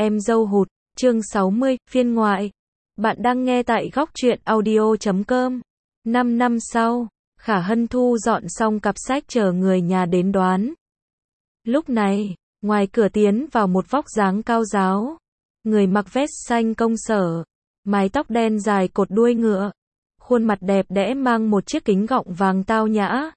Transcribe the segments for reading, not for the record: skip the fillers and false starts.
em dâu hụt, chương 60, phiên ngoại. Bạn đang nghe tại góc truyện audio.com. 5 năm sau, Khả Hân thu dọn xong cặp sách chờ người nhà đến đón. Lúc này, ngoài cửa tiến vào một vóc dáng cao ráo, người mặc vest xanh công sở, mái tóc đen dài cột đuôi ngựa, khuôn mặt đẹp đẽ mang một chiếc kính gọng vàng tao nhã.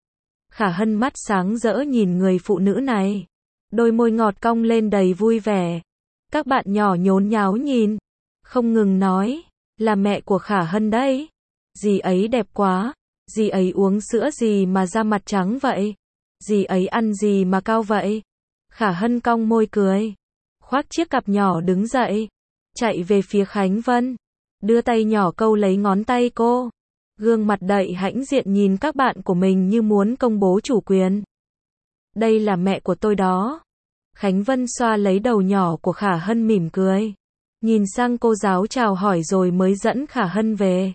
Khả Hân mắt sáng rỡ nhìn người phụ nữ này, đôi môi ngọt cong lên đầy vui vẻ. Các bạn nhỏ nhốn nháo nhìn, không ngừng nói, là mẹ của Khả Hân đấy. Dì ấy đẹp quá, dì ấy uống sữa gì mà da mặt trắng vậy? Dì ấy ăn gì mà cao vậy? Khả Hân cong môi cười, khoác chiếc cặp nhỏ đứng dậy, chạy về phía Khánh Vân, đưa tay nhỏ câu lấy ngón tay cô. Gương mặt đầy hãnh diện nhìn các bạn của mình như muốn công bố chủ quyền. Đây là mẹ của tôi đó. Khánh Vân xoa lấy đầu nhỏ của Khả Hân mỉm cười, nhìn sang cô giáo chào hỏi rồi mới dẫn Khả Hân về.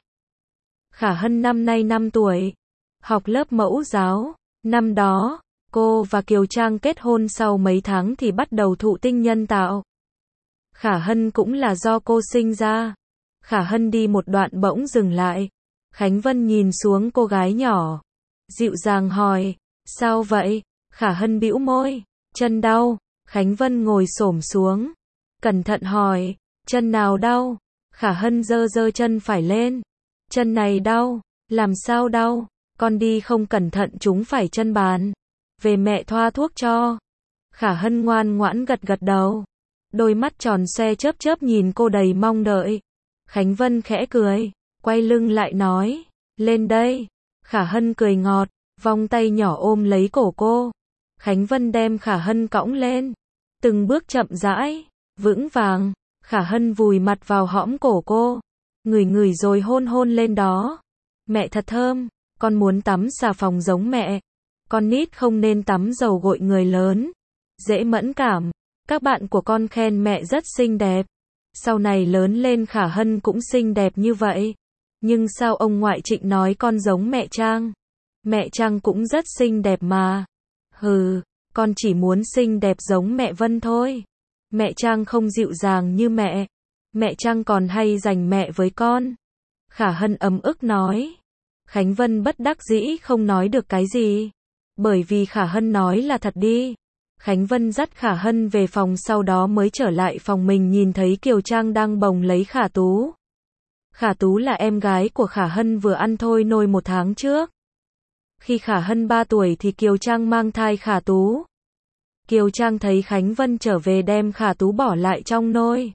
Khả Hân năm nay 5 tuổi, học lớp mẫu giáo. Năm đó, cô và Kiều Trang kết hôn sau mấy tháng thì bắt đầu thụ tinh nhân tạo. Khả Hân cũng là do cô sinh ra. Khả Hân đi một đoạn bỗng dừng lại. Khánh Vân nhìn xuống cô gái nhỏ, dịu dàng hỏi, sao vậy? Khả Hân bĩu môi, chân đau. Khánh Vân ngồi xổm xuống, cẩn thận hỏi, chân nào đau? Khả Hân giơ giơ chân phải lên, chân này đau. Làm sao đau? Con đi không cẩn thận trúng phải chân bàn, về mẹ thoa thuốc cho. Khả Hân ngoan ngoãn gật gật đầu, đôi mắt tròn xoe chớp chớp nhìn cô đầy mong đợi. Khánh Vân khẽ cười, quay lưng lại nói, lên đây. Khả Hân cười ngọt, vòng tay nhỏ ôm lấy cổ cô. Khánh Vân đem Khả Hân cõng lên, từng bước chậm rãi, vững vàng. Khả Hân vùi mặt vào hõm cổ cô, ngửi ngửi rồi hôn hôn lên đó. Mẹ thật thơm, con muốn tắm xà phòng giống mẹ. Con nít không nên tắm dầu gội người lớn, dễ mẫn cảm. Các bạn của con khen mẹ rất xinh đẹp. Sau này lớn lên Khả Hân cũng xinh đẹp như vậy. Nhưng sao ông ngoại Trịnh nói con giống mẹ Trang? Mẹ Trang cũng rất xinh đẹp mà. Hừ, con chỉ muốn xinh đẹp giống mẹ Vân thôi. Mẹ Trang không dịu dàng như mẹ. Mẹ Trang còn hay giành mẹ với con. Khả Hân ấm ức nói. Khánh Vân bất đắc dĩ không nói được cái gì. Bởi vì Khả Hân nói là thật đi. Khánh Vân dắt Khả Hân về phòng, sau đó mới trở lại phòng mình nhìn thấy Kiều Trang đang bồng lấy Khả Tú. Khả Tú là em gái của Khả Hân vừa ăn thôi nôi 1 tháng trước. Khi Khả Hân 3 tuổi thì Kiều Trang mang thai Khả Tú. Kiều Trang thấy Khánh Vân trở về đem Khả Tú bỏ lại trong nôi.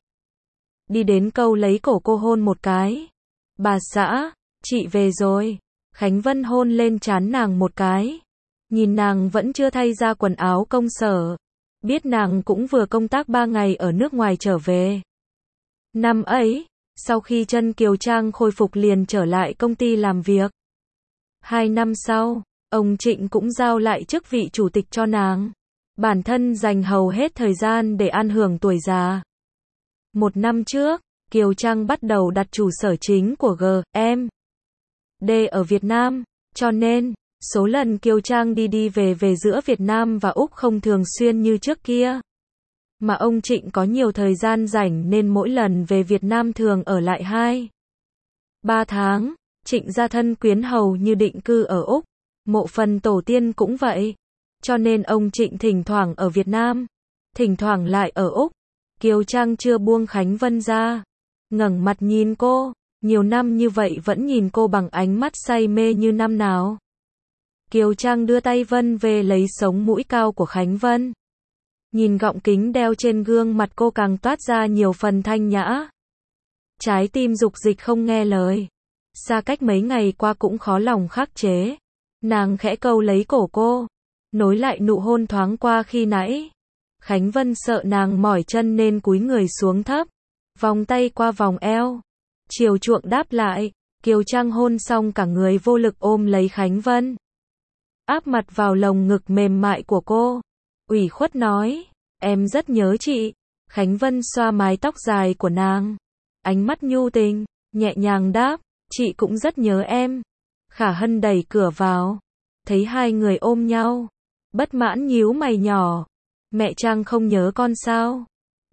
Đi đến câu lấy cổ cô hôn một cái. Bà xã, chị về rồi. Khánh Vân hôn lên trán nàng một cái. Nhìn nàng vẫn chưa thay ra quần áo công sở. Biết nàng cũng vừa công tác 3 ngày ở nước ngoài trở về. Năm ấy, sau khi chân Kiều Trang khôi phục liền trở lại công ty làm việc. 2 năm sau, ông Trịnh cũng giao lại chức vị chủ tịch cho nàng. Bản thân dành hầu hết thời gian để an hưởng tuổi già. 1 năm trước, Kiều Trang bắt đầu đặt trụ sở chính của GMD ở Việt Nam, cho nên số lần Kiều Trang đi về giữa Việt Nam và Úc không thường xuyên như trước kia. Mà ông Trịnh có nhiều thời gian rảnh nên mỗi lần về Việt Nam thường ở lại 2-3 tháng. Trịnh gia thân quyến hầu như định cư ở Úc, mộ phần tổ tiên cũng vậy. Cho nên ông Trịnh thỉnh thoảng ở Việt Nam, thỉnh thoảng lại ở Úc. Kiều Trang chưa buông Khánh Vân ra, ngẩng mặt nhìn cô, nhiều năm như vậy vẫn nhìn cô bằng ánh mắt say mê như năm nào. Kiều Trang đưa tay vân về lấy sống mũi cao của Khánh Vân. Nhìn gọng kính đeo trên gương mặt cô càng toát ra nhiều phần thanh nhã. Trái tim dục dịch không nghe lời. Xa cách mấy ngày qua cũng khó lòng khắc chế. Nàng khẽ câu lấy cổ cô, nối lại nụ hôn thoáng qua khi nãy. Khánh Vân sợ nàng mỏi chân nên cúi người xuống thấp, vòng tay qua vòng eo, chiều chuộng đáp lại. Kiều Trang hôn xong cả người vô lực ôm lấy Khánh Vân, áp mặt vào lồng ngực mềm mại của cô, ủy khuất nói, em rất nhớ chị. Khánh Vân xoa mái tóc dài của nàng, ánh mắt nhu tình, nhẹ nhàng đáp, chị cũng rất nhớ em. Khả Hân đẩy cửa vào, thấy hai người ôm nhau, bất mãn nhíu mày nhỏ, mẹ Trang không nhớ con sao?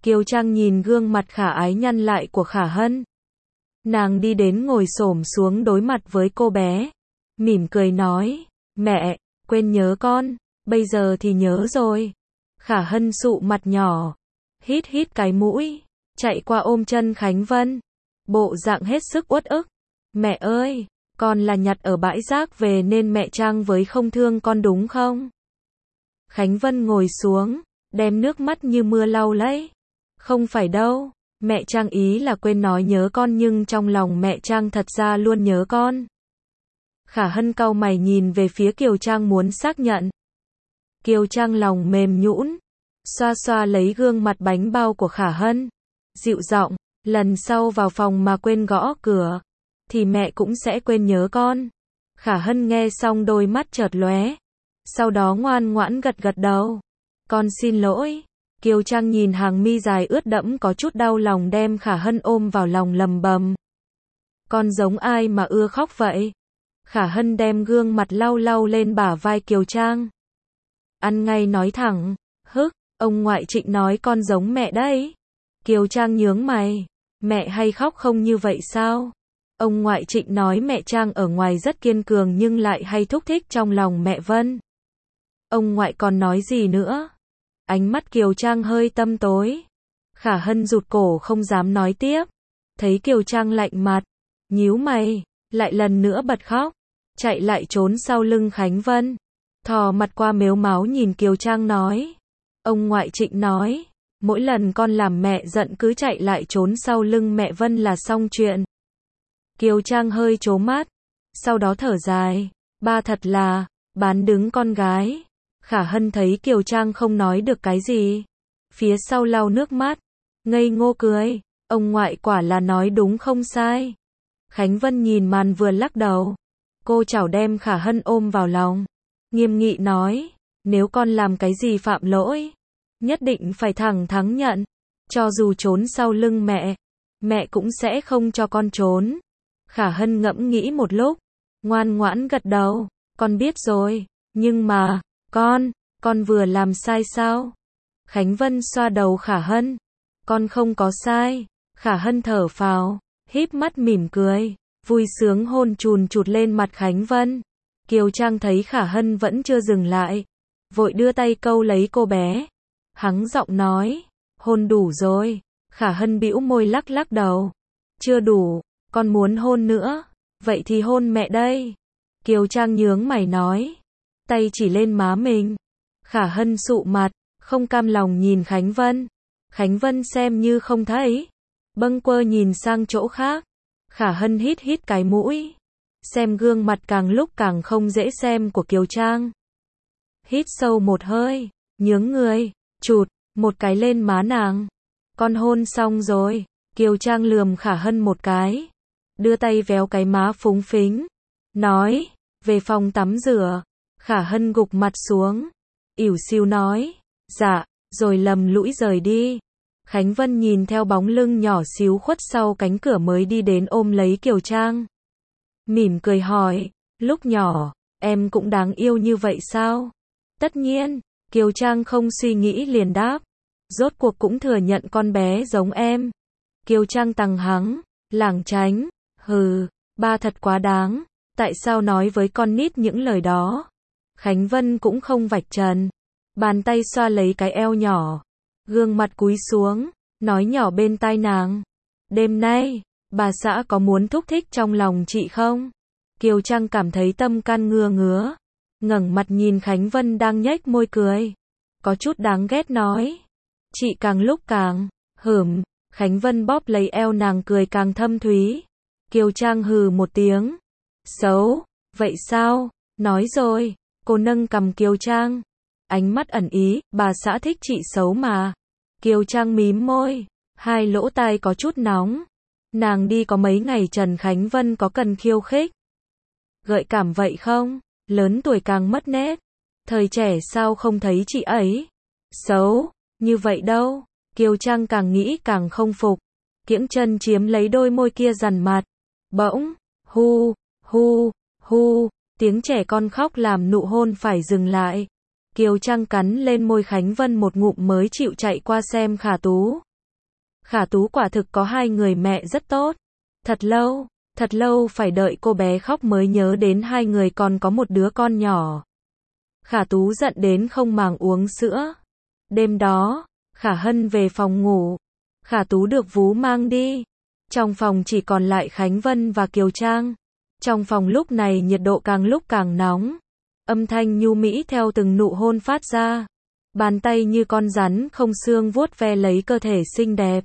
Kiều Trang nhìn gương mặt khả ái nhăn lại của Khả Hân. Nàng đi đến ngồi xổm xuống đối mặt với cô bé. Mỉm cười nói, mẹ, quên nhớ con, bây giờ thì nhớ rồi. Khả Hân sụ mặt nhỏ, hít hít cái mũi, chạy qua ôm chân Khánh Vân. Bộ dạng hết sức uất ức. Mẹ ơi, con là nhặt ở bãi rác về nên mẹ Trang với không thương con đúng không? Khánh Vân ngồi xuống, đem nước mắt như mưa lau lấy. Không phải đâu, mẹ Trang ý là quên nói nhớ con nhưng trong lòng mẹ Trang thật ra luôn nhớ con. Khả Hân cau mày nhìn về phía Kiều Trang muốn xác nhận. Kiều Trang lòng mềm nhũn, xoa xoa lấy gương mặt bánh bao của Khả Hân, dịu giọng, lần sau vào phòng mà quên gõ cửa, thì mẹ cũng sẽ quên nhớ con. Khả Hân nghe xong đôi mắt chợt lóe, sau đó ngoan ngoãn gật gật đầu. Con xin lỗi. Kiều Trang nhìn hàng mi dài ướt đẫm có chút đau lòng đem Khả Hân ôm vào lòng lầm bầm. Con giống ai mà ưa khóc vậy? Khả Hân đem gương mặt lau lau lên bả vai Kiều Trang. Ăn ngay nói thẳng, hức, ông ngoại Trịnh nói con giống mẹ đấy. Kiều Trang nhướng mày, mẹ hay khóc không như vậy sao? Ông ngoại Trịnh nói mẹ Trang ở ngoài rất kiên cường nhưng lại hay thúc thích trong lòng mẹ Vân. Ông ngoại còn nói gì nữa? Ánh mắt Kiều Trang hơi tăm tối. Khả Hân rụt cổ không dám nói tiếp. Thấy Kiều Trang lạnh mặt, nhíu mày, lại lần nữa bật khóc, chạy lại trốn sau lưng Khánh Vân. Thò mặt qua mếu máo nhìn Kiều Trang nói. Ông ngoại Trịnh nói, mỗi lần con làm mẹ giận cứ chạy lại trốn sau lưng mẹ Vân là xong chuyện. Kiều Trang hơi trố mắt, sau đó thở dài, ba thật là, bán đứng con gái. Khả Hân thấy Kiều Trang không nói được cái gì, phía sau lau nước mắt, ngây ngô cười, ông ngoại quả là nói đúng không sai. Khánh Vân nhìn màn vừa lắc đầu, cô chảo đem Khả Hân ôm vào lòng, nghiêm nghị nói, nếu con làm cái gì phạm lỗi, nhất định phải thẳng thắn nhận, cho dù trốn sau lưng mẹ cũng sẽ không cho con trốn. Khả Hân ngẫm nghĩ một lúc, ngoan ngoãn gật đầu, con biết rồi, nhưng mà, con vừa làm sai sao? Khánh Vân xoa đầu Khả Hân, con không có sai. Khả Hân thở phào, híp mắt mỉm cười, vui sướng hôn chùn chụt lên mặt Khánh Vân. Kiều Trang thấy Khả Hân vẫn chưa dừng lại, vội đưa tay câu lấy cô bé, hắng giọng nói, hôn đủ rồi. Khả Hân bĩu môi lắc lắc đầu, chưa đủ, con muốn hôn nữa, vậy thì hôn mẹ đây. Kiều Trang nhướng mày nói, tay chỉ lên má mình. Khả Hân sụ mặt, không cam lòng nhìn Khánh Vân. Khánh Vân xem như không thấy, bâng quơ nhìn sang chỗ khác. Khả Hân hít hít cái mũi, xem gương mặt càng lúc càng không dễ xem của Kiều Trang. Hít sâu một hơi, nhướng người, chụt một cái lên má nàng. Con hôn xong rồi. Kiều Trang lườm Khả Hân một cái, đưa tay véo cái má phúng phính, nói, về phòng tắm rửa. Khả Hân gục mặt xuống, ỉu xìu nói, dạ, rồi lầm lũi rời đi. Khánh Vân nhìn theo bóng lưng nhỏ xíu khuất sau cánh cửa mới đi đến ôm lấy Kiều Trang. Mỉm cười hỏi, lúc nhỏ, em cũng đáng yêu như vậy sao? Tất nhiên, Kiều Trang không suy nghĩ liền đáp, rốt cuộc cũng thừa nhận con bé giống em. Kiều Trang tằng hắng, lảng tránh, hừ, ba thật quá đáng, tại sao nói với con nít những lời đó? Khánh Vân cũng không vạch trần, bàn tay xoa lấy cái eo nhỏ, gương mặt cúi xuống, nói nhỏ bên tai nàng. Đêm nay, bà xã có muốn thúc thích trong lòng chị không? Kiều Trang cảm thấy tâm can ngứa ngứa, ngẩng mặt nhìn Khánh Vân đang nhếch môi cười, có chút đáng ghét nói. Chị càng lúc càng, Khánh Vân bóp lấy eo nàng cười càng thâm thúy. Kiều Trang hừ một tiếng. Xấu, vậy sao? Nói rồi. Cô nâng cằm Kiều Trang, ánh mắt ẩn ý, bà xã thích chị xấu mà. Kiều Trang mím môi, hai lỗ tai có chút nóng. Nàng đi có mấy ngày Trần Khánh Vân có cần khiêu khích, gợi cảm vậy không? Lớn tuổi càng mất nét. Thời trẻ sao không thấy chị ấy xấu như vậy đâu. Kiều Trang càng nghĩ càng không phục, kiễng chân chiếm lấy đôi môi kia dằn mặt. Bỗng, hu, hu, hu, tiếng trẻ con khóc làm nụ hôn phải dừng lại. Kiều Trang cắn lên môi Khánh Vân một ngụm mới chịu chạy qua xem Khả Tú. Khả Tú quả thực có hai người mẹ rất tốt. Thật lâu phải đợi cô bé khóc mới nhớ đến hai người còn có một đứa con nhỏ. Khả Tú giận đến không màng uống sữa. Đêm đó, Khả Hân về phòng ngủ. Khả Tú được Vú mang đi. Trong phòng chỉ còn lại Khánh Vân và Kiều Trang. Trong phòng lúc này nhiệt độ càng lúc càng nóng. Âm thanh nhu mỹ theo từng nụ hôn phát ra. Bàn tay như con rắn không xương vuốt ve lấy cơ thể xinh đẹp.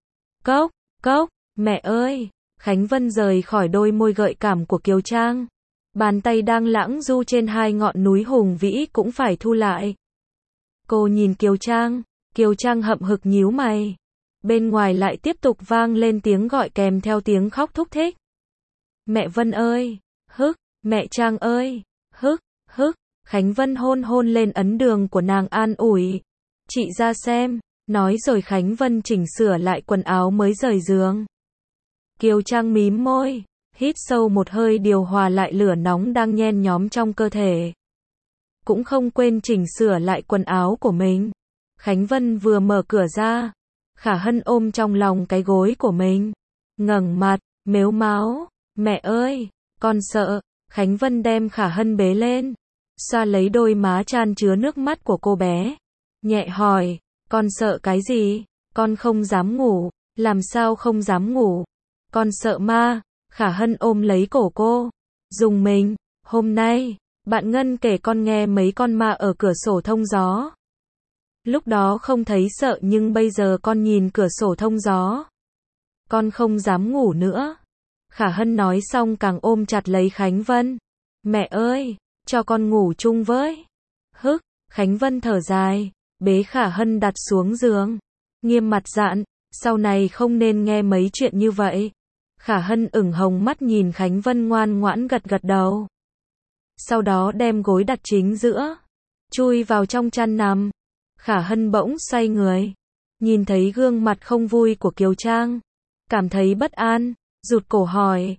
Cốc, mẹ ơi! Khánh Vân rời khỏi đôi môi gợi cảm của Kiều Trang. Bàn tay đang lãng du trên hai ngọn núi hùng vĩ cũng phải thu lại. Cô nhìn Kiều Trang hậm hực nhíu mày. Bên ngoài lại tiếp tục vang lên tiếng gọi kèm theo tiếng khóc thúc thích. Mẹ Vân ơi! Hức! Mẹ Trang ơi! Hức! Khánh Vân hôn lên ấn đường của nàng an ủi. Chị ra xem. Nói rồi Khánh Vân chỉnh sửa lại quần áo mới rời giường. Kiều Trang mím môi, hít sâu một hơi điều hòa lại lửa nóng đang nhen nhóm trong cơ thể. Cũng không quên chỉnh sửa lại quần áo của mình. Khánh Vân vừa mở cửa ra, Khả Hân ôm trong lòng cái gối của mình, ngẩng mặt, mếu máo, mẹ ơi, con sợ. Khánh Vân đem Khả Hân bế lên, xoa lấy đôi má chan chứa nước mắt của cô bé, nhẹ hỏi, con sợ cái gì? Con không dám ngủ. Làm sao không dám ngủ? Con sợ ma. Khả Hân ôm lấy cổ cô, dùng mình. Hôm nay, bạn Ngân kể con nghe mấy con ma ở cửa sổ thông gió. Lúc đó không thấy sợ nhưng bây giờ con nhìn cửa sổ thông gió. Con không dám ngủ nữa. Khả Hân nói xong càng ôm chặt lấy Khánh Vân. Mẹ ơi, cho con ngủ chung với. Hức, Khánh Vân thở dài, bế Khả Hân đặt xuống giường. Nghiêm mặt dặn, sau này không nên nghe mấy chuyện như vậy. Khả Hân ửng hồng mắt nhìn Khánh Vân ngoan ngoãn gật đầu. Sau đó đem gối đặt chính giữa, chui vào trong chăn nằm. Khả Hân bỗng xoay người, nhìn thấy gương mặt không vui của Kiều Trang, cảm thấy bất an, rụt cổ hỏi,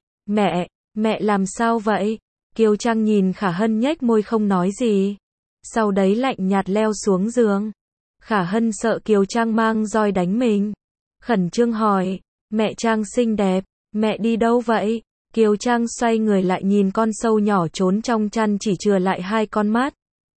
mẹ làm sao vậy? Kiều Trang nhìn Khả Hân nhếch môi không nói gì, sau đấy lạnh nhạt leo xuống giường. Khả Hân sợ Kiều Trang mang roi đánh mình, khẩn trương hỏi, mẹ Trang xinh đẹp, mẹ đi đâu vậy? Kiều Trang xoay người lại nhìn con sâu nhỏ trốn trong chăn chỉ chừa lại hai con mắt.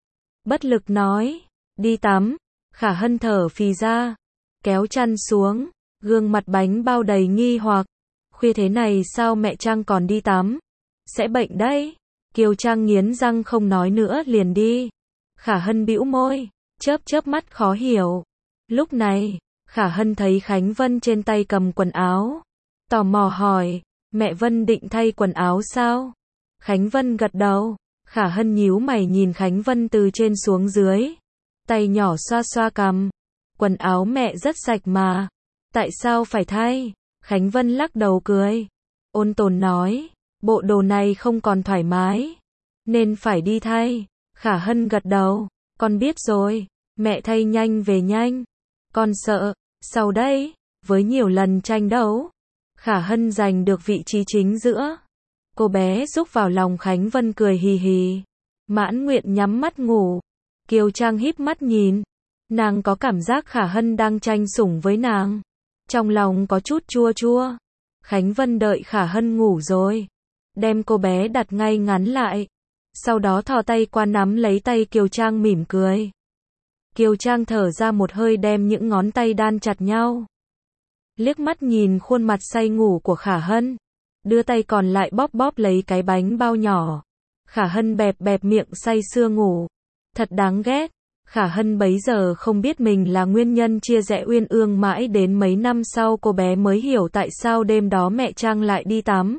Bất lực nói, đi tắm. Khả Hân thở phì ra, kéo chăn xuống, gương mặt bánh bao đầy nghi hoặc. Khuya thế này sao mẹ Trang còn đi tắm? Sẽ bệnh đấy. Kiều Trang nghiến răng không nói nữa liền đi. Khả Hân bĩu môi, chớp mắt khó hiểu. Lúc này, Khả Hân thấy Khánh Vân trên tay cầm quần áo. Tò mò hỏi, mẹ Vân định thay quần áo sao? Khánh Vân gật đầu. Khả Hân nhíu mày nhìn Khánh Vân từ trên xuống dưới. Tay nhỏ xoa xoa cằm. Quần áo mẹ rất sạch mà. Tại sao phải thay? Khánh Vân lắc đầu cười. Ôn tồn nói, bộ đồ này không còn thoải mái, nên phải đi thay. Khả Hân gật đầu. Con biết rồi, mẹ thay nhanh về nhanh. Con sợ, sau đây, với nhiều lần tranh đấu, Khả Hân giành được vị trí chính giữa. Cô bé rúc vào lòng Khánh Vân cười hì hì. Mãn nguyện nhắm mắt ngủ. Kiều Trang híp mắt nhìn. Nàng có cảm giác Khả Hân đang tranh sủng với nàng. Trong lòng có chút chua chua. Khánh Vân đợi Khả Hân ngủ rồi, đem cô bé đặt ngay ngắn lại. Sau đó thò tay qua nắm lấy tay Kiều Trang mỉm cười. Kiều Trang thở ra một hơi đem những ngón tay đan chặt nhau. Liếc mắt nhìn khuôn mặt say ngủ của Khả Hân. Đưa tay còn lại bóp lấy cái bánh bao nhỏ. Khả Hân bẹp miệng say sưa ngủ. Thật đáng ghét. Khả Hân bấy giờ không biết mình là nguyên nhân chia rẽ uyên ương mãi đến mấy năm sau cô bé mới hiểu tại sao đêm đó mẹ Trang lại đi tắm.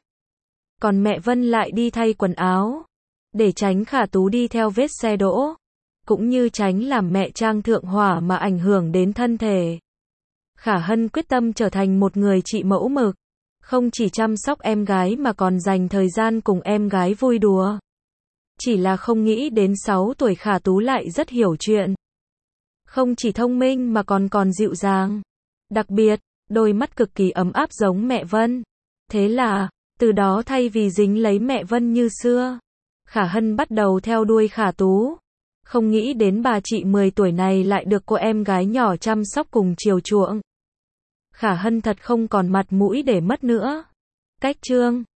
Còn mẹ Vân lại đi thay quần áo. Để tránh Khả Tú đi theo vết xe đỗ. Cũng như tránh làm mẹ Trang thượng hỏa mà ảnh hưởng đến thân thể. Khả Hân quyết tâm trở thành một người chị mẫu mực. Không chỉ chăm sóc em gái mà còn dành thời gian cùng em gái vui đùa. Chỉ là không nghĩ đến 6 tuổi Khả Tú lại rất hiểu chuyện. Không chỉ thông minh mà còn dịu dàng. Đặc biệt, đôi mắt cực kỳ ấm áp giống mẹ Vân. Thế là, từ đó thay vì dính lấy mẹ Vân như xưa, Khả Hân bắt đầu theo đuôi Khả Tú. Không nghĩ đến bà chị 10 tuổi này lại được cô em gái nhỏ chăm sóc cùng chiều chuộng. Khả Hân thật không còn mặt mũi để mất nữa. Cách chương